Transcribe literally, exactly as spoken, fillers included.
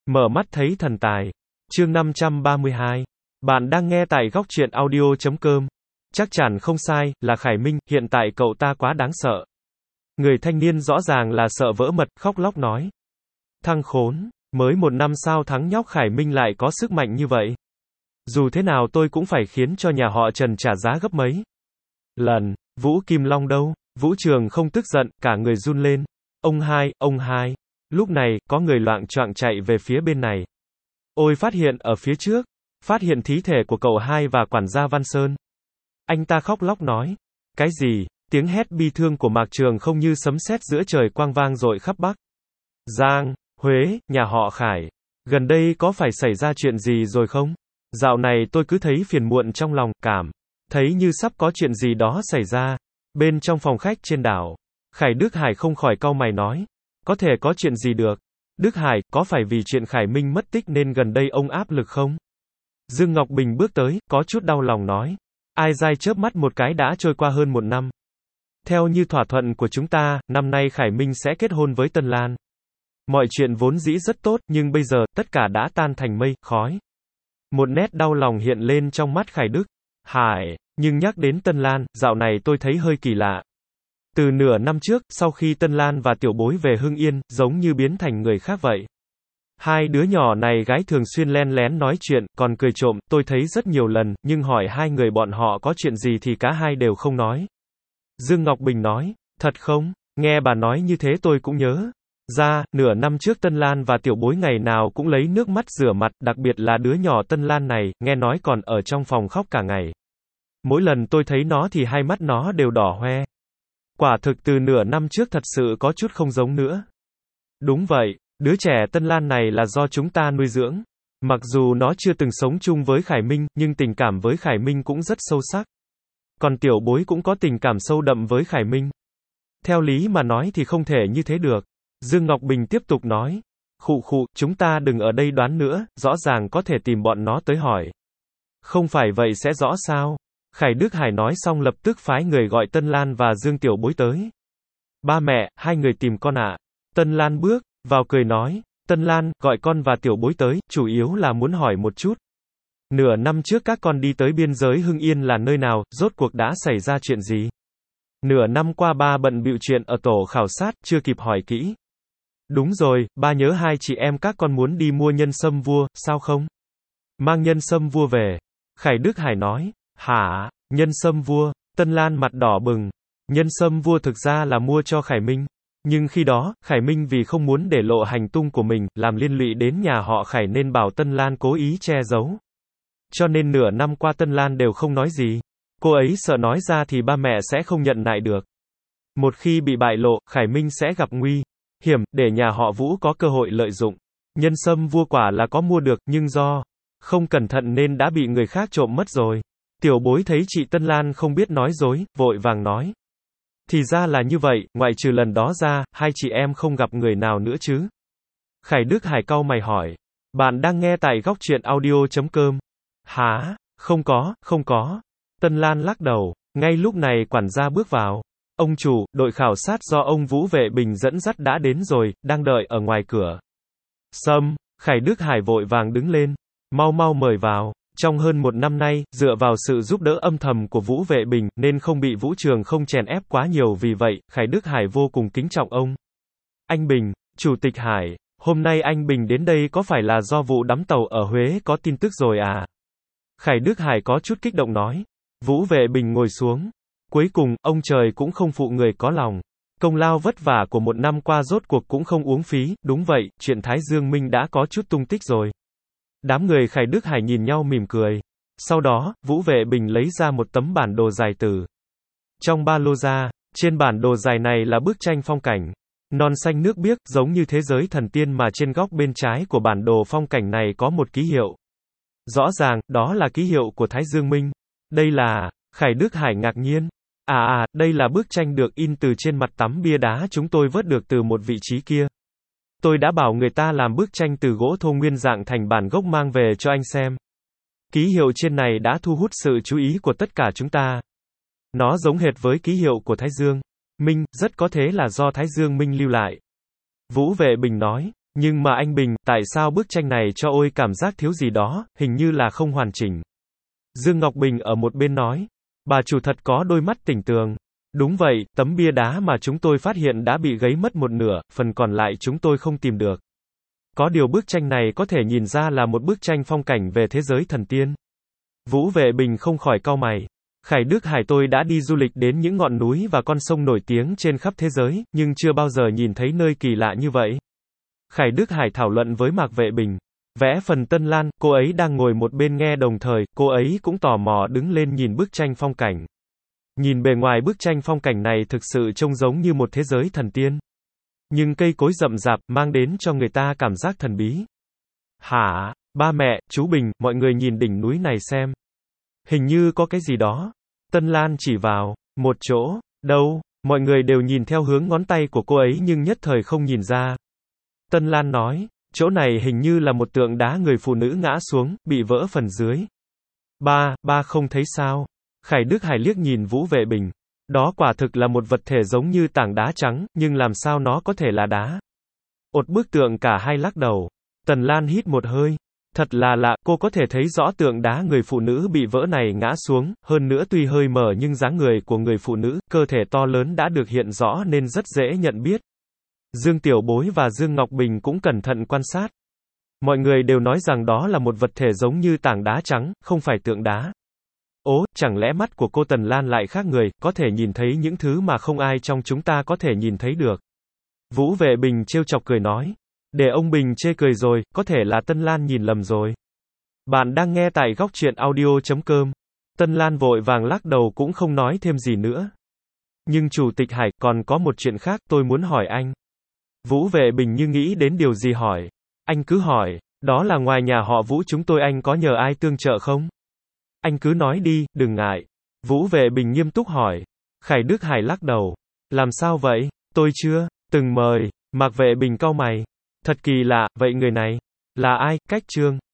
Mở mắt thấy thần tài. Chương năm trăm ba mươi hai. Bạn đang nghe tại góc truyện audio chấm com. Chắc chắn không sai, là Khải Minh, hiện tại cậu ta quá đáng sợ. Người thanh niên rõ ràng là sợ vỡ mật, khóc lóc nói. Thằng khốn, mới một năm sao thắng nhóc Khải Minh lại có sức mạnh như vậy. Dù thế nào tôi cũng phải khiến cho nhà họ Trần trả giá gấp mấy lần. Vũ Kim Long đâu? Vũ Trường không tức giận, cả người run lên. Ông hai, ông hai. Lúc này, có người loạng choạng chạy về phía bên này. Ôi phát hiện ở phía trước, phát hiện thí thể của cậu hai và quản gia Văn Sơn. Anh ta khóc lóc nói. Cái gì? Tiếng hét bi thương của Mạc Trường không như sấm sét giữa trời quang vang dội khắp Bắc Giang, Huế, nhà họ Khải. Gần đây có phải xảy ra chuyện gì rồi không? Dạo này tôi cứ thấy phiền muộn trong lòng, cảm thấy như sắp có chuyện gì đó xảy ra. Bên trong phòng khách trên đảo, Khải Đức Hải không khỏi cau mày nói. Có thể có chuyện gì được? Đức Hải, có phải vì chuyện Khải Minh mất tích nên gần đây ông áp lực không? Dương Ngọc Bình bước tới, có chút đau lòng nói. Ai dai chớp mắt một cái đã trôi qua hơn một năm. Theo như thỏa thuận của chúng ta, năm nay Khải Minh sẽ kết hôn với Tân Lan. Mọi chuyện vốn dĩ rất tốt, nhưng bây giờ, tất cả đã tan thành mây, khói. Một nét đau lòng hiện lên trong mắt Khải Đức Hải, nhưng nhắc đến Tân Lan, dạo này tôi thấy hơi kỳ lạ. Từ nửa năm trước, sau khi Tân Lan và Tiểu Bối về Hưng Yên, giống như biến thành người khác vậy. Hai đứa nhỏ này gái thường xuyên len lén nói chuyện, còn cười trộm, tôi thấy rất nhiều lần, nhưng hỏi hai người bọn họ có chuyện gì thì cả hai đều không nói. Dương Ngọc Bình nói, thật không? Nghe bà nói như thế tôi cũng nhớ ra, nửa năm trước Tân Lan và Tiểu Bối ngày nào cũng lấy nước mắt rửa mặt, đặc biệt là đứa nhỏ Tân Lan này, nghe nói còn ở trong phòng khóc cả ngày. Mỗi lần tôi thấy nó thì hai mắt nó đều đỏ hoe. Quả thực từ nửa năm trước thật sự có chút không giống nữa. Đúng vậy, đứa trẻ Tân Lan này là do chúng ta nuôi dưỡng. Mặc dù nó chưa từng sống chung với Khải Minh, nhưng tình cảm với Khải Minh cũng rất sâu sắc. Còn Tiểu Bối cũng có tình cảm sâu đậm với Khải Minh. Theo lý mà nói thì không thể như thế được. Dương Ngọc Bình tiếp tục nói. Khụ khụ, chúng ta đừng ở đây đoán nữa, rõ ràng có thể tìm bọn nó tới hỏi. Không phải vậy sẽ rõ sao? Khải Đức Hải nói xong lập tức phái người gọi Tân Lan và Dương Tiểu Bối tới. Ba mẹ, hai người tìm con ạ. À. Tân Lan bước vào cười nói. Tân Lan, gọi con và Tiểu Bối tới, chủ yếu là muốn hỏi một chút. Nửa năm trước các con đi tới biên giới Hưng Yên là nơi nào, rốt cuộc đã xảy ra chuyện gì? Nửa năm qua ba bận bịu chuyện ở tổ khảo sát, chưa kịp hỏi kỹ. Đúng rồi, ba nhớ hai chị em các con muốn đi mua nhân sâm vua, sao không? Mang nhân sâm vua về. Khải Đức Hải nói. Hả? Nhân sâm vua? Tân Lan mặt đỏ bừng. Nhân sâm vua thực ra là mua cho Khải Minh. Nhưng khi đó, Khải Minh vì không muốn để lộ hành tung của mình, làm liên lụy đến nhà họ Khải nên bảo Tân Lan cố ý che giấu. Cho nên nửa năm qua Tân Lan đều không nói gì. Cô ấy sợ nói ra thì ba mẹ sẽ không nhận nại được. Một khi bị bại lộ, Khải Minh sẽ gặp nguy hiểm, để nhà họ Vũ có cơ hội lợi dụng. Nhân sâm vua quả là có mua được, nhưng do không cẩn thận nên đã bị người khác trộm mất rồi. Tiểu Bối thấy chị Tân Lan không biết nói dối, vội vàng nói. Thì ra là như vậy, ngoại trừ lần đó ra, hai chị em không gặp người nào nữa chứ? Khải Đức Hải cau mày hỏi. Bạn đang nghe tại góc truyện audio chấm com. Hả? Không có, không có. Tân Lan lắc đầu. Ngay lúc này quản gia bước vào. Ông chủ, đội khảo sát do ông Vũ Vệ Bình dẫn dắt đã đến rồi, đang đợi ở ngoài cửa. Sâm, Khải Đức Hải vội vàng đứng lên. Mau mau mời vào. Trong hơn một năm nay, dựa vào sự giúp đỡ âm thầm của Vũ Vệ Bình, nên không bị Vũ Trường không chèn ép quá nhiều, vì vậy, Khải Đức Hải vô cùng kính trọng ông. Anh Bình, Chủ tịch Hải, hôm nay anh Bình đến đây có phải là do vụ đắm tàu ở Huế có tin tức rồi à? Khải Đức Hải có chút kích động nói. Vũ Vệ Bình ngồi xuống. Cuối cùng, ông trời cũng không phụ người có lòng. Công lao vất vả của một năm qua rốt cuộc cũng không uống phí, đúng vậy, chuyện Thái Dương Minh đã có chút tung tích rồi. Đám người Khải Đức Hải nhìn nhau mỉm cười. Sau đó, Vũ Vệ Bình lấy ra một tấm bản đồ dài từ trong ba lô ra. Trên bản đồ dài này là bức tranh phong cảnh. Non xanh nước biếc, giống như thế giới thần tiên, mà trên góc bên trái của bản đồ phong cảnh này có một ký hiệu. Rõ ràng, đó là ký hiệu của Thái Dương Minh. Đây là... Khải Đức Hải ngạc nhiên. À à, đây là bức tranh được in từ trên mặt tấm bia đá chúng tôi vớt được từ một vị trí kia. Tôi đã bảo người ta làm bức tranh từ gỗ thô nguyên dạng thành bản gốc mang về cho anh xem. Ký hiệu trên này đã thu hút sự chú ý của tất cả chúng ta. Nó giống hệt với ký hiệu của Thái Dương Minh, rất có thể là do Thái Dương Minh lưu lại. Vũ Vệ Bình nói. Nhưng mà anh Bình, tại sao bức tranh này cho ôi cảm giác thiếu gì đó, hình như là không hoàn chỉnh. Dương Ngọc Bình ở một bên nói. Bà chủ thật có đôi mắt tỉnh tường. Đúng vậy, tấm bia đá mà chúng tôi phát hiện đã bị gấy mất một nửa, phần còn lại chúng tôi không tìm được. Có điều bức tranh này có thể nhìn ra là một bức tranh phong cảnh về thế giới thần tiên. Vũ Vệ Bình không khỏi cau mày. Khải Đức Hải tôi đã đi du lịch đến những ngọn núi và con sông nổi tiếng trên khắp thế giới, nhưng chưa bao giờ nhìn thấy nơi kỳ lạ như vậy. Khải Đức Hải thảo luận với Mạc Vệ Bình. Vẽ phần Tân Lan, cô ấy đang ngồi một bên nghe đồng thời, cô ấy cũng tò mò đứng lên nhìn bức tranh phong cảnh. Nhìn bề ngoài bức tranh phong cảnh này thực sự trông giống như một thế giới thần tiên. Nhưng cây cối rậm rạp, mang đến cho người ta cảm giác thần bí. Hả? Ba mẹ, chú Bình, mọi người nhìn đỉnh núi này xem. Hình như có cái gì đó. Tân Lan chỉ vào một chỗ. Đâu? Mọi người đều nhìn theo hướng ngón tay của cô ấy nhưng nhất thời không nhìn ra. Tân Lan nói, chỗ này hình như là một tượng đá người phụ nữ ngã xuống, bị vỡ phần dưới. Ba, ba không thấy sao? Khải Đức Hải liếc nhìn Vũ Vệ Bình. Đó quả thực là một vật thể giống như tảng đá trắng, nhưng làm sao nó có thể là đá? Ột bức tượng cả hai lắc đầu. Tần Lan hít một hơi. Thật là lạ, cô có thể thấy rõ tượng đá người phụ nữ bị vỡ này ngã xuống, hơn nữa tuy hơi mờ nhưng dáng người của người phụ nữ, cơ thể to lớn đã được hiện rõ nên rất dễ nhận biết. Dương Tiểu Bối và Dương Ngọc Bình cũng cẩn thận quan sát. Mọi người đều nói rằng đó là một vật thể giống như tảng đá trắng, không phải tượng đá. Ố, chẳng lẽ mắt của cô Tần Lan lại khác người, có thể nhìn thấy những thứ mà không ai trong chúng ta có thể nhìn thấy được. Vũ Vệ Bình trêu chọc cười nói. Để ông Bình chê cười rồi, có thể là Tân Lan nhìn lầm rồi. Bạn đang nghe tại góc truyện audio chấm com. Tân Lan vội vàng lắc đầu cũng không nói thêm gì nữa. Nhưng Chủ tịch Hải, còn có một chuyện khác tôi muốn hỏi anh. Vũ Vệ Bình như nghĩ đến điều gì hỏi. Anh cứ hỏi, đó là ngoài nhà họ Vũ chúng tôi anh có nhờ ai tương trợ không? Anh cứ nói đi, đừng ngại. Vũ Vệ Bình nghiêm túc hỏi. Khải Đức Hải lắc đầu. Làm sao vậy? Tôi chưa từng mời. Mạc Vệ Bình cau mày. Thật kỳ lạ, vậy người này là ai? Cách Trương.